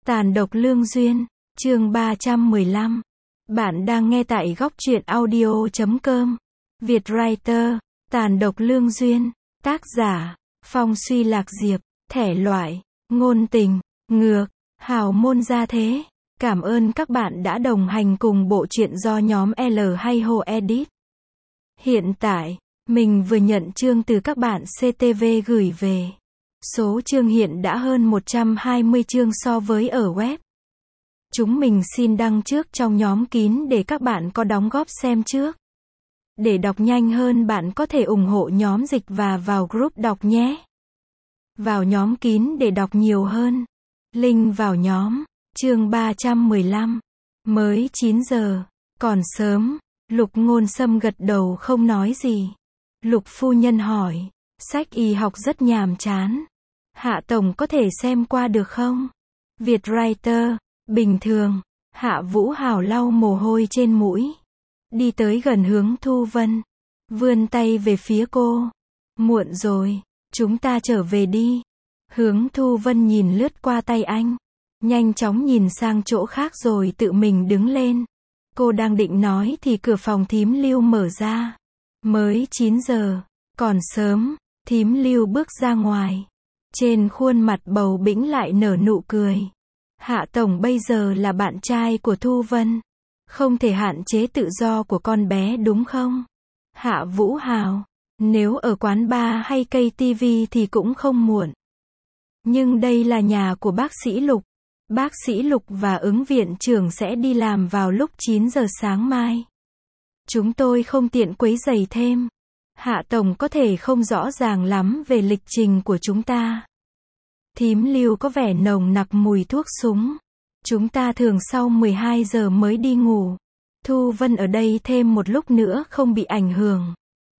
Tàn độc lương duyên, chương 315. Bạn đang nghe tại góc truyện audio.com. Vietwriter, Tàn độc lương duyên, tác giả, Phong Suy Lạc Diệp, thể loại, ngôn tình, ngược, hào môn gia thế. Cảm ơn các bạn đã đồng hành cùng bộ truyện do nhóm L hay Hồ Edit. Hiện tại, mình vừa nhận chương từ các bạn CTV gửi về. Số chương hiện đã hơn 120 chương so với ở web. Chúng mình xin đăng trước trong nhóm kín để các bạn có đóng góp xem trước. Để đọc nhanh hơn bạn có thể ủng hộ nhóm dịch và vào group đọc nhé. Vào nhóm kín để đọc nhiều hơn. Link vào nhóm. Chương 315. Mới 9 giờ. Còn sớm. Lục Ngôn Sâm gật đầu không nói gì. Lục phu nhân hỏi. Sách y học rất nhàm chán. Hạ tổng có thể xem qua được không? Vietwriter. Bình thường. Hạ Vũ Hào lau mồ hôi trên mũi. Đi tới gần Hướng Thu Vân. Vươn tay về phía cô. Muộn rồi. Chúng ta trở về đi. Hướng Thu Vân nhìn lướt qua tay anh. Nhanh chóng nhìn sang chỗ khác rồi tự mình đứng lên. Cô đang định nói thì cửa phòng Thím Lưu mở ra. Mới 9 giờ. Còn sớm. Thím Lưu bước ra ngoài. Trên khuôn mặt bầu bĩnh lại nở nụ cười. Hạ tổng bây giờ là bạn trai của Thu Vân. Không thể hạn chế tự do của con bé đúng không? Hạ Vũ Hào. Nếu ở quán bar hay cây tivi thì cũng không muộn. Nhưng đây là nhà của bác sĩ Lục. Bác sĩ Lục và ứng viện trưởng sẽ đi làm vào lúc 9 giờ sáng mai. Chúng tôi không tiện quấy rầy thêm. Hạ tổng có thể không rõ ràng lắm về lịch trình của chúng ta. Thím Lưu có vẻ nồng nặc mùi thuốc súng. Chúng ta thường sau 12 giờ mới đi ngủ. Thu Vân ở đây thêm một lúc nữa không bị ảnh hưởng.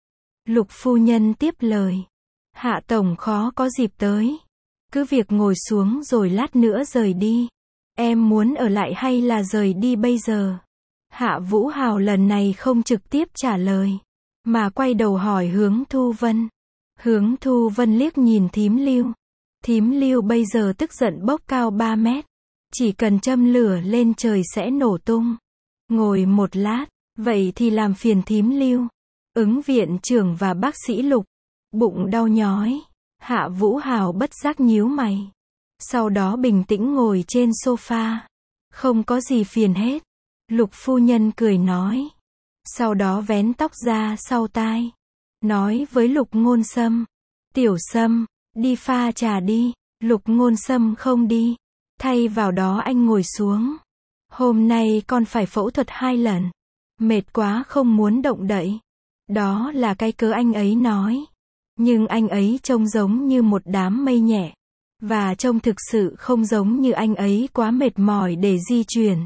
Lục phu nhân tiếp lời. Hạ tổng khó có dịp tới. Cứ việc ngồi xuống rồi lát nữa rời đi. Em muốn ở lại hay là rời đi bây giờ? Hạ Vũ Hào lần này không trực tiếp trả lời. Mà quay đầu hỏi Hướng Thu Vân. Hướng Thu Vân liếc nhìn Thím Lưu. Thím Lưu bây giờ tức giận bốc cao 3 mét. Chỉ cần châm lửa lên trời sẽ nổ tung. Ngồi một lát. Vậy thì làm phiền Thím Lưu. Ứng viện trưởng và bác sĩ Lục. Bụng đau nhói. Hạ Vũ Hào bất giác nhíu mày. Sau đó bình tĩnh ngồi trên sofa. Không có gì phiền hết. Lục phu nhân cười nói. Sau đó vén tóc ra sau tai. Nói với Lục Ngôn Sâm. Tiểu Sâm, đi pha trà đi. Lục Ngôn Sâm không đi. Thay vào đó anh ngồi xuống. Hôm nay con phải phẫu thuật 2 lần. Mệt quá không muốn động đậy. Đó là cái cớ anh ấy nói. Nhưng anh ấy trông giống như một đám mây nhẹ. Và trông thực sự không giống như anh ấy quá mệt mỏi để di chuyển.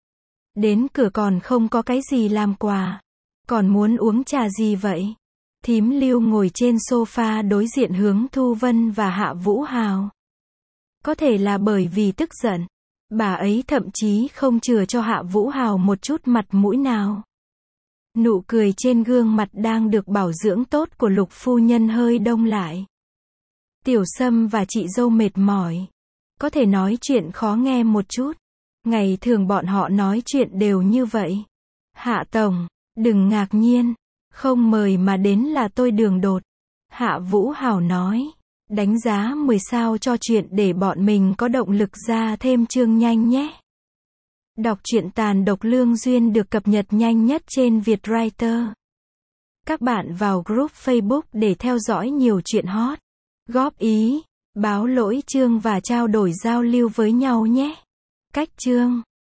Đến cửa còn không có cái gì làm quà. Còn muốn uống trà gì vậy? Thím Lưu ngồi trên sofa đối diện Hướng Thu Vân và Hạ Vũ Hào. Có thể là bởi vì tức giận. Bà ấy thậm chí không chừa cho Hạ Vũ Hào một chút mặt mũi nào. Nụ cười trên gương mặt đang được bảo dưỡng tốt của Lục phu nhân hơi đông lại. Tiểu Sâm và chị dâu mệt mỏi. Có thể nói chuyện khó nghe một chút. Ngày thường bọn họ nói chuyện đều như vậy. Hạ tổng, đừng ngạc nhiên. Không mời mà đến là tôi đường đột. Hạ Vũ Hào nói. Đánh giá 10 sao cho chuyện để bọn mình có động lực ra thêm chương nhanh nhé. Đọc truyện Tàn độc lương duyên được cập nhật nhanh nhất trên Vietwriter. Các bạn vào group Facebook để theo dõi nhiều chuyện hot. Góp ý, báo lỗi chương và trao đổi giao lưu với nhau nhé. Cách chương